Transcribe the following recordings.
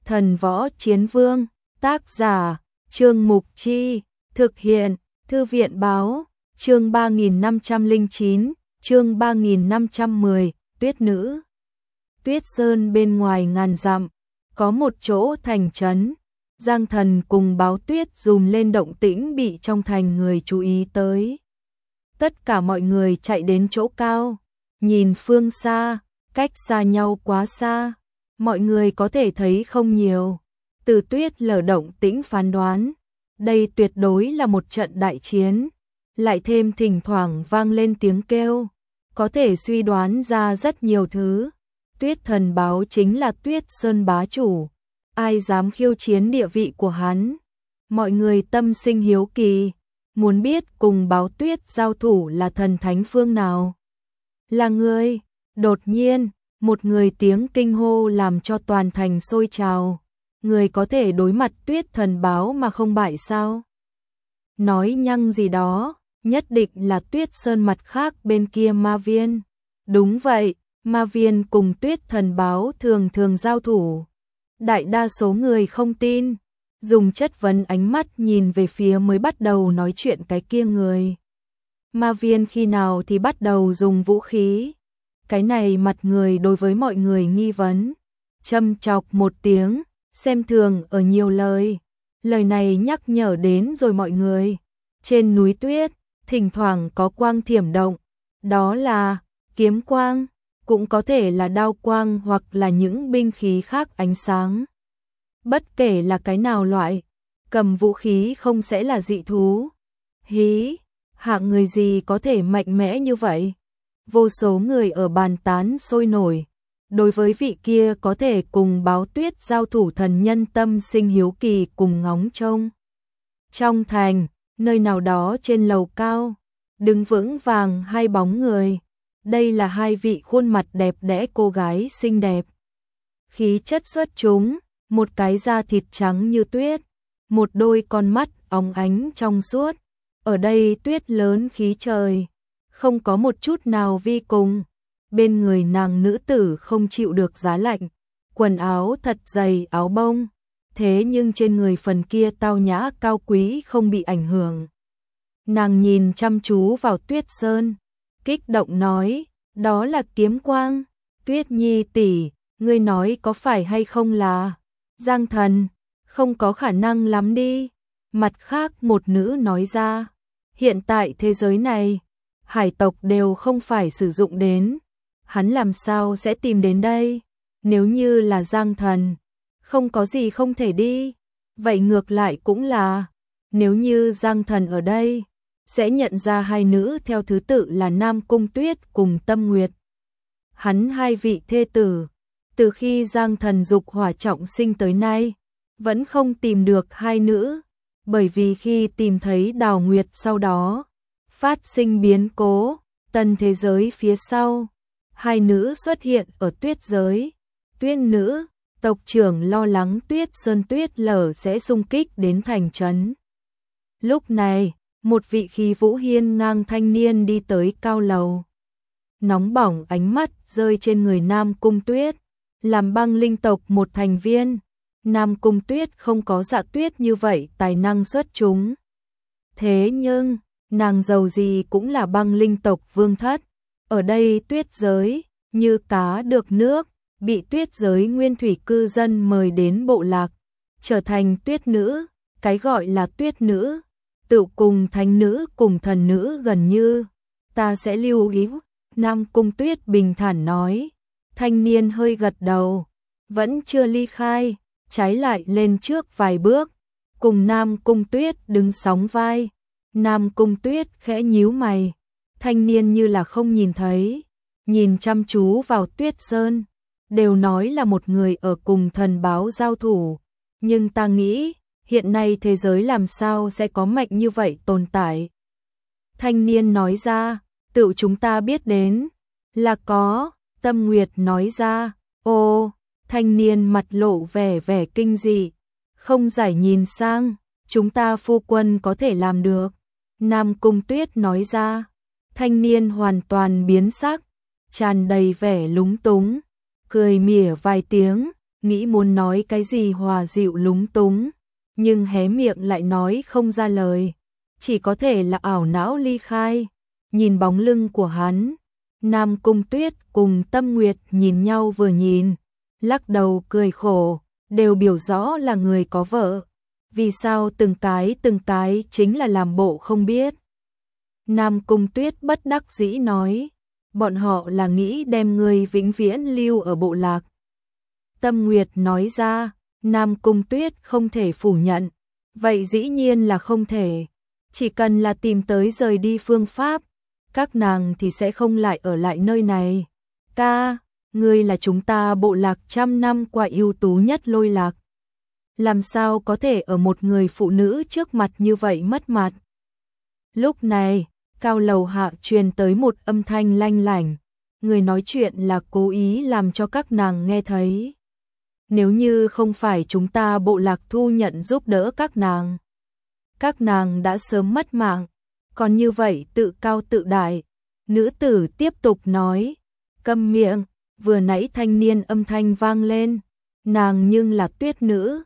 Thần Võ Chiến Vương, tác giả, Trương Mục Chi, thực hiện, Thư viện Báo, chương 3509, chương 3510, Tuyết Nữ. Tuyết Sơn bên ngoài ngàn dặm, có một chỗ thành trấn, Giang Thần cùng Báo Tuyết dùm lên động tĩnh bị trong thành người chú ý tới. Tất cả mọi người chạy đến chỗ cao, nhìn phương xa, cách xa nhau quá xa, mọi người có thể thấy không nhiều. Từ Tuyết lở động tĩnh phán đoán, đây tuyệt đối là một trận đại chiến, lại thêm thỉnh thoảng vang lên tiếng kêu, có thể suy đoán ra rất nhiều thứ. Tuyết Thần Báo chính là Tuyết Sơn bá chủ, ai dám khiêu chiến địa vị của hắn. Mọi người tâm sinh hiếu kỳ, muốn biết cùng Báo Tuyết giao thủ là thần thánh phương nào. Là ngươi. Đột nhiên, một người tiếng kinh hô làm cho toàn thành sôi trào. Người có thể đối mặt Tuyết Thần Báo mà không bại sao? Nói nhăng gì đó, nhất định là Tuyết Sơn mặt khác bên kia ma viên. Đúng vậy, ma viên cùng Tuyết Thần Báo thường thường giao thủ. Đại đa số người không tin, dùng chất vấn ánh mắt nhìn về phía mới bắt đầu nói chuyện cái kia người. Ma viên khi nào thì bắt đầu dùng vũ khí? Cái này mặt người đối với mọi người nghi vấn, châm chọc một tiếng, xem thường ở nhiều lời. Lời này nhắc nhở đến rồi mọi người. Trên núi tuyết, thỉnh thoảng có quang thiểm động, đó là kiếm quang, cũng có thể là đao quang hoặc là những binh khí khác ánh sáng. Bất kể là cái nào loại, cầm vũ khí không sẽ là dị thú. Hí, hạng người gì có thể mạnh mẽ như vậy? Vô số người ở bàn tán sôi nổi. Đối với vị kia có thể cùng Báo Tuyết giao thủ thần nhân tâm sinh hiếu kỳ cùng ngóng trông. Trong thành, nơi nào đó trên lầu cao, đứng vững vàng hai bóng người. Đây là hai vị khuôn mặt đẹp đẽ cô gái xinh đẹp. Khí chất xuất chúng, một cái da thịt trắng như tuyết, một đôi con mắt óng ánh trong suốt. Ở đây tuyết lớn khí trời, không có một chút nào vi cùng. Bên người nàng nữ tử không chịu được giá lạnh, quần áo thật dày áo bông, thế nhưng trên người phần kia tao nhã cao quý không bị ảnh hưởng. Nàng nhìn chăm chú vào Tuyết Sơn, kích động nói, đó là kiếm quang. Tuyết Nhi tỷ, ngươi nói có phải hay không là Giang Thần? Không có khả năng lắm đi. Mặt khác một nữ nói ra, hiện tại thế giới này, hải tộc đều không phải sử dụng đến. Hắn làm sao sẽ tìm đến đây? Nếu như là Giang Thần, không có gì không thể đi. Vậy ngược lại cũng là, nếu như Giang Thần ở đây, sẽ nhận ra hai nữ theo thứ tự là Nam Cung Tuyết cùng Tâm Nguyệt. Hắn hai vị thê tử, từ khi Giang Thần dục hỏa trọng sinh tới nay, vẫn không tìm được hai nữ, bởi vì khi tìm thấy Đào Nguyệt sau đó, phát sinh biến cố, tân thế giới phía sau. Hai nữ xuất hiện ở tuyết giới. Tuyết nữ, tộc trưởng lo lắng Tuyết Sơn tuyết lở sẽ xung kích đến thành trấn. Lúc này, một vị khí vũ hiên ngang thanh niên đi tới cao lầu. Nóng bỏng ánh mắt rơi trên người Nam Cung Tuyết, làm băng linh tộc một thành viên. Nam Cung Tuyết không có Dạ Tuyết như vậy tài năng xuất chúng. Thế nhưng, nàng giàu gì cũng là băng linh tộc vương thất. Ở đây tuyết giới, như cá được nước, bị tuyết giới nguyên thủy cư dân mời đến bộ lạc, trở thành tuyết nữ. Cái gọi là tuyết nữ, tự cùng thánh nữ cùng thần nữ gần như. Ta sẽ lưu ý. Nam Cung Tuyết bình thản nói. Thanh niên hơi gật đầu, vẫn chưa ly khai, trái lại lên trước vài bước, cùng Nam Cung Tuyết đứng sóng vai. Nam Cung Tuyết khẽ nhíu mày. Thanh niên như là không nhìn thấy, nhìn chăm chú vào Tuyết Sơn, đều nói là một người ở cùng thần báo giao thủ, nhưng ta nghĩ, hiện nay thế giới làm sao sẽ có mạnh như vậy tồn tại. Thanh niên nói ra, tự chúng ta biết đến, là có. Tâm Nguyệt nói ra, ô. Thanh niên mặt lộ vẻ kinh dị, không giải nhìn sang, chúng ta phu quân có thể làm được. Nam Cung Tuyết nói ra. Thanh niên hoàn toàn biến sắc, tràn đầy vẻ lúng túng, cười mỉa vài tiếng, nghĩ muốn nói cái gì hòa dịu lúng túng, nhưng hé miệng lại nói không ra lời, chỉ có thể là ảo não ly khai. Nhìn bóng lưng của hắn, Nam Cung Tuyết cùng Tâm Nguyệt nhìn nhau vừa nhìn, lắc đầu cười khổ, đều biểu rõ là người có vợ. Vì sao từng cái chính là làm bộ không biết. Nam Cung Tuyết bất đắc dĩ nói, bọn họ là nghĩ đem người vĩnh viễn lưu ở bộ lạc. Tâm Nguyệt nói ra, Nam Cung Tuyết không thể phủ nhận, vậy dĩ nhiên là không thể, chỉ cần là tìm tới rời đi phương pháp, các nàng thì sẽ không lại ở lại nơi này. Ca, ngươi là chúng ta bộ lạc trăm năm qua ưu tú nhất Lôi Lạc. Làm sao có thể ở một người phụ nữ trước mặt như vậy mất mặt. Lúc này, cao lầu hạ truyền tới một âm thanh lanh lảnh, người nói chuyện là cố ý làm cho các nàng nghe thấy. Nếu như không phải chúng ta bộ lạc thu nhận giúp đỡ các nàng đã sớm mất mạng, còn như vậy tự cao tự đại. Nữ tử tiếp tục nói, câm miệng, vừa nãy thanh niên âm thanh vang lên, nàng nhưng là tuyết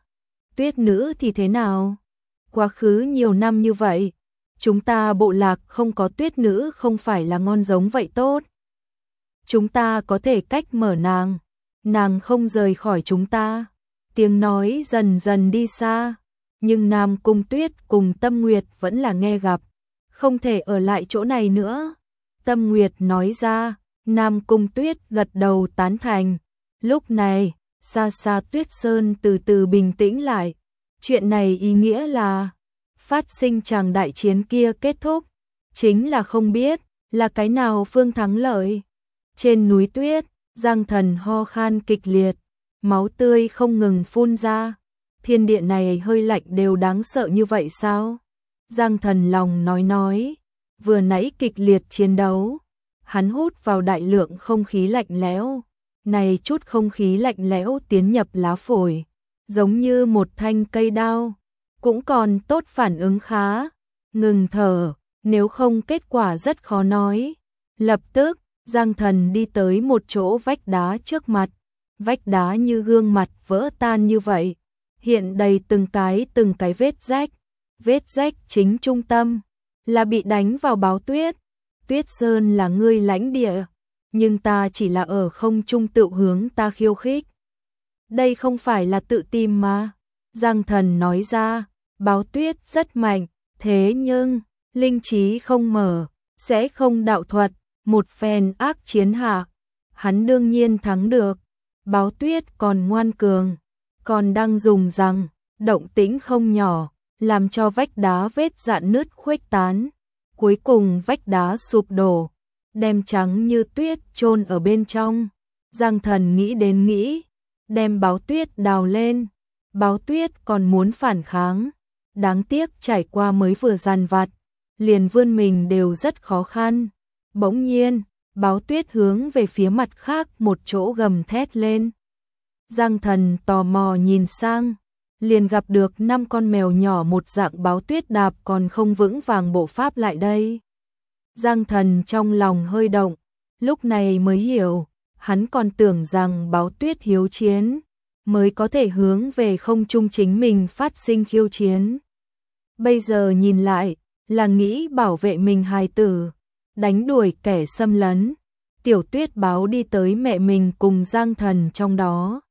nữ thì thế nào? Quá khứ nhiều năm như vậy, chúng ta bộ lạc không có tuyết nữ không phải là ngon giống vậy tốt. Chúng ta có thể cách mở nàng không rời khỏi chúng ta. Tiếng nói dần dần đi xa, nhưng Nam Cung Tuyết cùng Tâm Nguyệt vẫn là nghe gặp, không thể ở lại chỗ này nữa. Tâm Nguyệt nói ra, Nam Cung Tuyết gật đầu tán thành. Lúc này, xa xa Tuyết Sơn từ từ bình tĩnh lại. Chuyện này ý nghĩa là phát sinh chàng đại chiến kia kết thúc, chính là không biết là cái nào phương thắng lợi. Trên núi tuyết, Giang Thần ho khan kịch liệt, máu tươi không ngừng phun ra. Thiên địa này hơi lạnh đều đáng sợ như vậy sao? Giang Thần lòng nói, vừa nãy kịch liệt chiến đấu, hắn hút vào đại lượng không khí lạnh lẽo, này chút không khí lạnh lẽo tiến nhập lá phổi, giống như một thanh cây đao, cũng còn tốt phản ứng khá, ngừng thở, nếu không kết quả rất khó nói. Lập tức, Giang Thần đi tới một chỗ vách đá trước mặt, vách đá như gương mặt vỡ tan như vậy, hiện đầy từng cái vết rách chính trung tâm, là bị đánh vào báo tuyết. Tuyết Sơn là ngươi lãnh địa, nhưng ta chỉ là ở không trung tự hướng ta khiêu khích. Đây không phải là tự tìm mà. Giang Thần nói ra, báo tuyết rất mạnh, thế nhưng, linh trí không mở, sẽ không đạo thuật, một phen ác chiến hạ. Hắn đương nhiên thắng được, báo tuyết còn ngoan cường, còn đang dùng rằng, động tĩnh không nhỏ, làm cho vách đá vết rạn nứt khuếch tán. Cuối cùng vách đá sụp đổ, đem trắng như tuyết chôn ở bên trong. Giang Thần nghĩ, đem báo tuyết đào lên. Báo tuyết còn muốn phản kháng, đáng tiếc trải qua mới vừa dằn vặt, liền vươn mình đều rất khó khăn. Bỗng nhiên, báo tuyết hướng về phía mặt khác một chỗ gầm thét lên. Giang Thần tò mò nhìn sang, liền gặp được 5 con mèo nhỏ một dạng báo tuyết đạp còn không vững vàng bộ pháp lại đây. Giang Thần trong lòng hơi động, lúc này mới hiểu, hắn còn tưởng rằng báo tuyết hiếu chiến, mới có thể hướng về không trung chính mình phát sinh khiêu chiến. Bây giờ nhìn lại, là nghĩ bảo vệ mình hài tử, đánh đuổi kẻ xâm lấn. Tiểu tuyết báo đi tới mẹ mình cùng Giang Thần trong đó.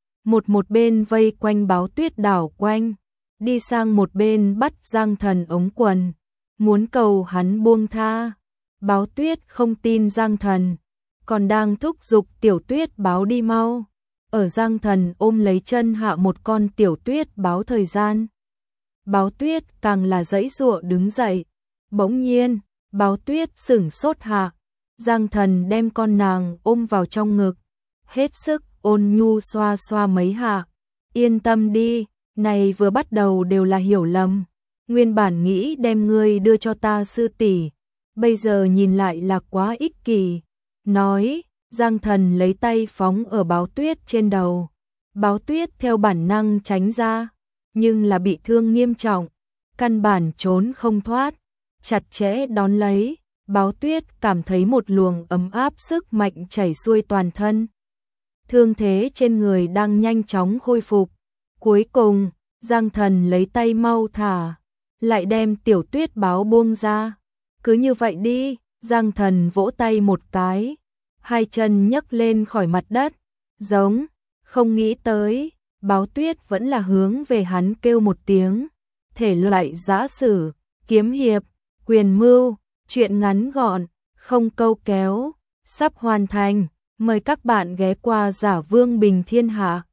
Một bên vây quanh báo tuyết đảo quanh, đi sang một bên bắt Giang Thần ống quần, muốn cầu hắn buông tha. Báo tuyết không tin Giang Thần, còn đang thúc giục tiểu tuyết báo đi mau. Ở Giang Thần ôm lấy chân hạ một con tiểu tuyết báo thời gian. Báo tuyết càng là giãy giụa đứng dậy. Bỗng nhiên, báo tuyết sửng sốt hạ. Giang Thần đem con nàng ôm vào trong ngực, hết sức ôn nhu xoa xoa mấy hạ. Yên tâm đi, này vừa bắt đầu đều là hiểu lầm. Nguyên bản nghĩ đem ngươi đưa cho ta sư tỷ, bây giờ nhìn lại là quá ích kỷ. Nói, Giang Thần lấy tay phóng ở báo tuyết trên đầu. Báo tuyết theo bản năng tránh ra, nhưng là bị thương nghiêm trọng, căn bản trốn không thoát, chặt chẽ đón lấy. Báo tuyết cảm thấy một luồng ấm áp sức mạnh chảy xuôi toàn thân. thương thế trên người đang nhanh chóng khôi phục. Cuối cùng, Giang Thần lấy tay mau thả, lại đem Tiểu Tuyết báo buông ra. Cứ như vậy đi, Giang Thần vỗ tay một cái, hai chân nhấc lên khỏi mặt đất, giống, không nghĩ tới, Báo Tuyết vẫn là hướng về hắn kêu một tiếng. Thể loại giã sử, kiếm hiệp, quyền mưu, truyện ngắn gọn, không câu kéo, sắp hoàn thành. Mời các bạn ghé qua Giả Vương Bình Thiên Hạ.